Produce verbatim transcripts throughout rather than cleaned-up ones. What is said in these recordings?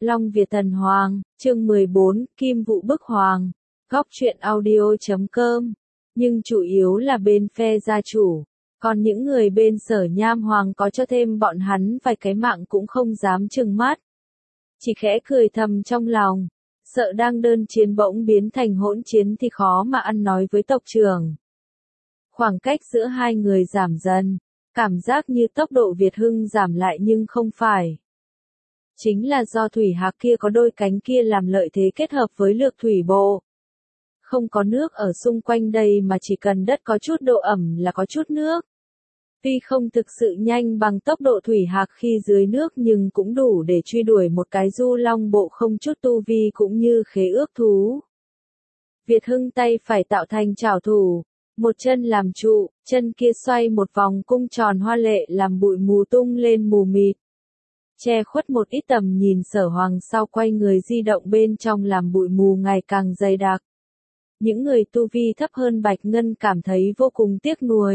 Long Việt Thần Hoàng, chương mười bốn, Kim Vụ Bức Hoàng, góc truyện audio chấm com. Nhưng chủ yếu là bên phe gia chủ. Còn những người bên Sở Nham Hoàng có cho thêm bọn hắn vài cái mạng cũng không dám trừng mắt. Chỉ khẽ cười thầm trong lòng. Sợ đang đơn chiến bỗng biến thành hỗn chiến thì khó mà ăn nói với tộc trưởng. Khoảng cách giữa hai người giảm dần. Cảm giác như tốc độ Việt Hưng giảm lại nhưng không phải. Chính là do thủy hạc kia có đôi cánh kia làm lợi thế kết hợp với lược thủy bộ. Không có nước ở xung quanh đây mà chỉ cần đất có chút độ ẩm là có chút nước. Tuy không thực sự nhanh bằng tốc độ thủy hạc khi dưới nước nhưng cũng đủ để truy đuổi một cái du long bộ không chút tu vi cũng như khế ước thú. Việt Hưng tay phải tạo thành trảo thủ, một chân làm trụ, chân kia xoay một vòng cung tròn hoa lệ làm bụi mù tung lên mù mịt. Che khuất một ít tầm nhìn Sở Hoàng sau quay người di động bên trong làm bụi mù ngày càng dày đặc. Những người tu vi thấp hơn Bạch Ngân cảm thấy vô cùng tiếc nuối.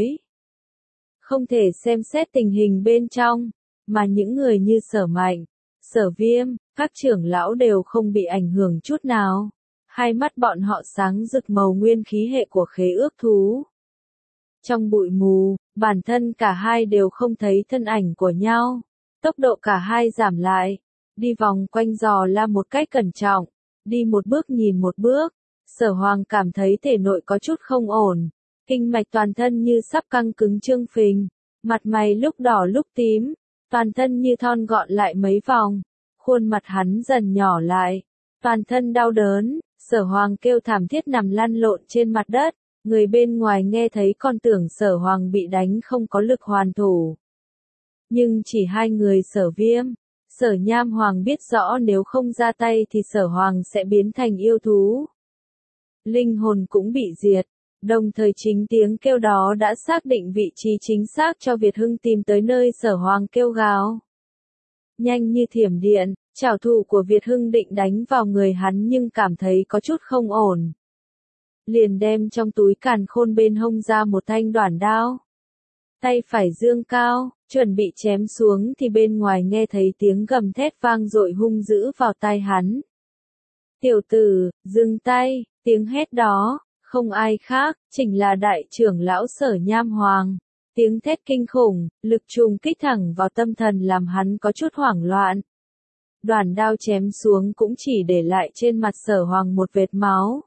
Không thể xem xét tình hình bên trong, mà những người như Sở Mạnh, Sở Viêm, các trưởng lão đều không bị ảnh hưởng chút nào. Hai mắt bọn họ sáng rực màu nguyên khí hệ của khế ước thú. Trong bụi mù, bản thân cả hai đều không thấy thân ảnh của nhau. Tốc độ cả hai giảm lại, đi vòng quanh giò la một cách cẩn trọng, đi một bước nhìn một bước. Sở Hoàng cảm thấy thể nội có chút không ổn, kinh mạch toàn thân như sắp căng cứng trương phình, mặt mày lúc đỏ lúc tím, toàn thân như thon gọn lại mấy vòng, khuôn mặt hắn dần nhỏ lại, toàn thân đau đớn. Sở Hoàng kêu thảm thiết nằm lăn lộn trên mặt đất, người bên ngoài nghe thấy còn tưởng Sở Hoàng bị đánh không có lực hoàn thủ. Nhưng chỉ hai người Sở Viêm, Sở Nham Hoàng biết rõ nếu không ra tay thì Sở Hoàng sẽ biến thành yêu thú. Linh hồn cũng bị diệt, đồng thời chính tiếng kêu đó đã xác định vị trí chính xác cho Việt Hưng tìm tới nơi Sở Hoàng kêu gào. Nhanh như thiểm điện, trảo thủ của Việt Hưng định đánh vào người hắn nhưng cảm thấy có chút không ổn. Liền đem trong túi càn khôn bên hông ra một thanh đoản đao. Tay phải dương cao, chuẩn bị chém xuống thì bên ngoài nghe thấy tiếng gầm thét vang dội hung dữ vào tai hắn. Tiểu tử, dừng tay, tiếng hét đó, không ai khác, chính là đại trưởng lão Sở Nham Hoàng. Tiếng thét kinh khủng, lực trùng kích thẳng vào tâm thần làm hắn có chút hoảng loạn. Đoản đao chém xuống cũng chỉ để lại trên mặt Sở Hoàng một vệt máu.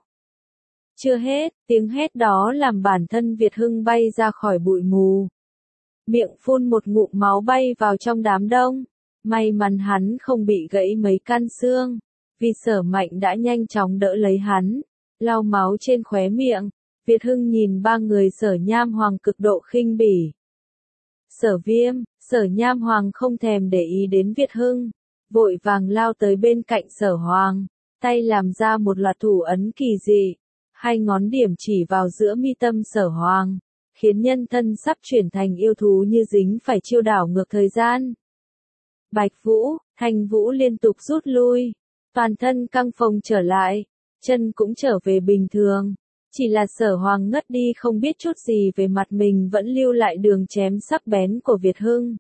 Chưa hết, tiếng hét đó làm bản thân Việt Hưng bay ra khỏi bụi mù. Miệng phun một ngụm máu bay vào trong đám đông. May mắn hắn không bị gãy mấy căn xương, vì Sở Mạnh đã nhanh chóng đỡ lấy hắn, lau máu trên khóe miệng. Việt Hưng nhìn ba người Sở Nham Hoàng cực độ khinh bỉ. Sở Viêm, Sở Nham Hoàng không thèm để ý đến Việt Hưng, vội vàng lao tới bên cạnh Sở Hoàng, tay làm ra một loạt thủ ấn kỳ dị, hai ngón điểm chỉ vào giữa mi tâm Sở Hoàng, khiến nhân thân sắp chuyển thành yêu thú như dính phải chiêu đảo ngược thời gian. Bạch Vũ, Thanh Vũ liên tục rút lui, toàn thân căng phồng trở lại, chân cũng trở về bình thường. Chỉ là Sở Hoàng ngất đi không biết chút gì về mặt mình vẫn lưu lại đường chém sắc bén của Việt Hưng.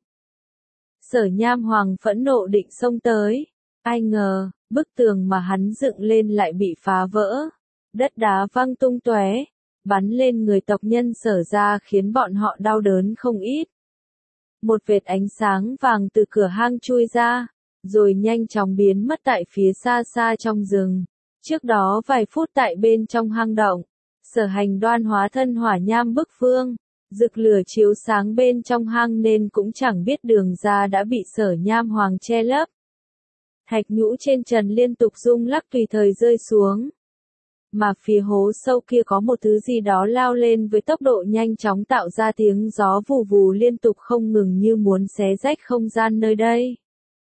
Sở Nham Hoàng phẫn nộ định xông tới. Ai ngờ, bức tường mà hắn dựng lên lại bị phá vỡ. Đất đá văng tung tóe, bắn lên người tộc nhân Sở ra khiến bọn họ đau đớn không ít. Một vệt ánh sáng vàng từ cửa hang chui ra, rồi nhanh chóng biến mất tại phía xa xa trong rừng. Trước đó vài phút tại bên trong hang động, Sở Hành Đoan hóa thân hỏa nham bức phương, rực lửa chiếu sáng bên trong hang nên cũng chẳng biết đường ra đã bị Sở Nham Hoàng che lấp. Thạch nhũ trên trần liên tục rung lắc tùy thời rơi xuống. Mà phía hố sâu kia có một thứ gì đó lao lên với tốc độ nhanh chóng tạo ra tiếng gió vù vù liên tục không ngừng như muốn xé rách không gian nơi đây.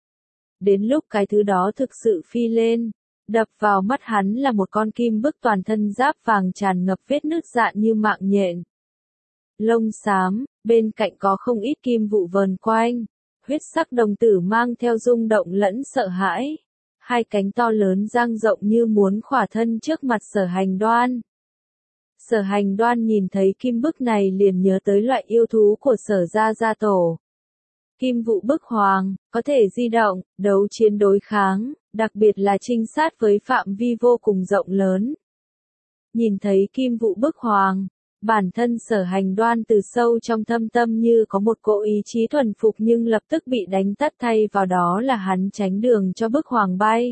Đến lúc cái thứ đó thực sự phi lên, đập vào mắt hắn là một con kim bức toàn thân giáp vàng tràn ngập vết nứt dạn như mạng nhện. Lông xám, bên cạnh có không ít kim vụ vờn quanh, huyết sắc đồng tử mang theo rung động lẫn sợ hãi. Hai cánh to lớn dang rộng như muốn khỏa thân trước mặt Sở Hành Đoan. Sở Hành Đoan nhìn thấy kim bức này liền nhớ tới loại yêu thú của Sở gia gia tổ. Kim vụ bức hoàng, có thể di động, đấu chiến đối kháng, đặc biệt là trinh sát với phạm vi vô cùng rộng lớn. Nhìn thấy kim vụ bức hoàng, bản thân Sở Hành Đoan từ sâu trong thâm tâm như có một cỗ ý chí thuần phục nhưng lập tức bị đánh tắt, thay vào đó là hắn tránh đường cho bức hoàng bay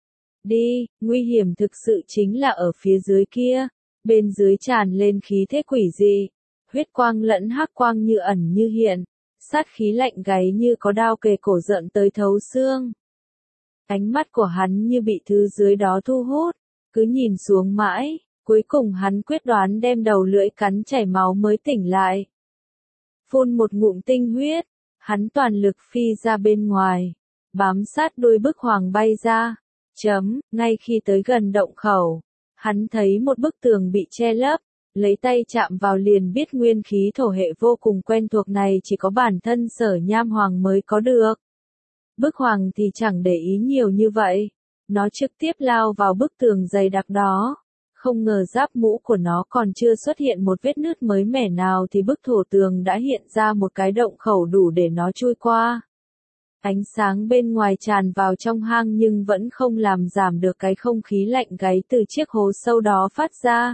đi. Nguy hiểm thực sự chính là ở phía dưới kia, bên dưới tràn lên khí thế quỷ dị, huyết quang lẫn hắc quang như ẩn như hiện, sát khí lạnh gáy như có đao kề cổ giận tới thấu xương. Ánh mắt của hắn như bị thứ dưới đó thu hút, cứ nhìn xuống mãi, cuối cùng hắn quyết đoán đem đầu lưỡi cắn chảy máu mới tỉnh lại. Phun một ngụm tinh huyết, hắn toàn lực phi ra bên ngoài, bám sát đuôi bức hoàng bay ra. Chấm, ngay khi tới gần động khẩu, hắn thấy một bức tường bị che lấp, lấy tay chạm vào liền biết nguyên khí thổ hệ vô cùng quen thuộc này chỉ có bản thân Sở Nham Hoàng mới có được. Bức hoàng thì chẳng để ý nhiều như vậy, nó trực tiếp lao vào bức tường dày đặc đó. Không ngờ giáp mũ của nó còn chưa xuất hiện một vết nứt mới mẻ nào thì bức thổ tường đã hiện ra một cái động khẩu đủ để nó chui qua. Ánh sáng bên ngoài tràn vào trong hang nhưng vẫn không làm giảm được cái không khí lạnh gáy từ chiếc hố sâu đó phát ra.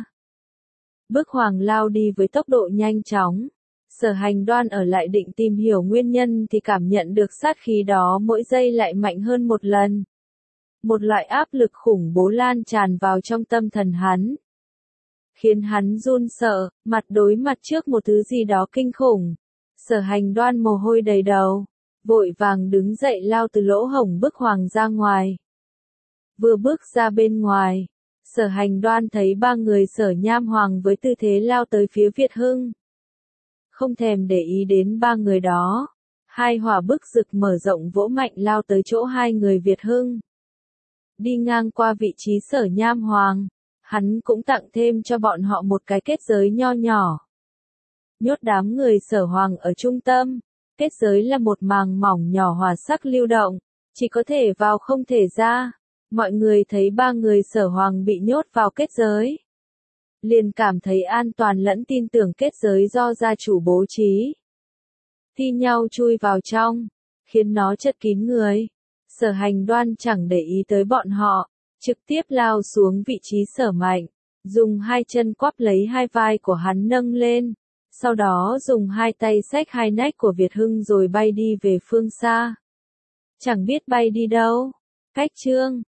Bức hoàng lao đi với tốc độ nhanh chóng. Sở Hành Đoan ở lại định tìm hiểu nguyên nhân thì cảm nhận được sát khí đó mỗi giây lại mạnh hơn một lần. Một loại áp lực khủng bố lan tràn vào trong tâm thần hắn, khiến hắn run sợ, mặt đối mặt trước một thứ gì đó kinh khủng. Sở Hành Đoan mồ hôi đầy đầu, vội vàng đứng dậy lao từ lỗ hổng bức hoàng ra ngoài. Vừa bước ra bên ngoài, Sở Hành Đoan thấy ba người Sở Nham Hoàng với tư thế lao tới phía Việt Hưng. Không thèm để ý đến ba người đó, hai hỏa bức rực mở rộng vỗ mạnh lao tới chỗ hai người Việt Hưng. Đi ngang qua vị trí Sở Nham Hoàng, hắn cũng tặng thêm cho bọn họ một cái kết giới nho nhỏ. Nhốt đám người Sở Hoàng ở trung tâm, kết giới là một màng mỏng nhỏ hỏa sắc lưu động, chỉ có thể vào không thể ra. Mọi người thấy ba người Sở Hoàng bị nhốt vào kết giới, liền cảm thấy an toàn lẫn tin tưởng kết giới do gia chủ bố trí. Thi nhau chui vào trong, khiến nó chật kín người. Sở Hành Đoan chẳng để ý tới bọn họ, trực tiếp lao xuống vị trí Sở Mạnh, dùng hai chân quắp lấy hai vai của hắn nâng lên, sau đó dùng hai tay xách hai nách của Việt Hưng rồi bay đi về phương xa. Chẳng biết bay đi đâu. Cách chương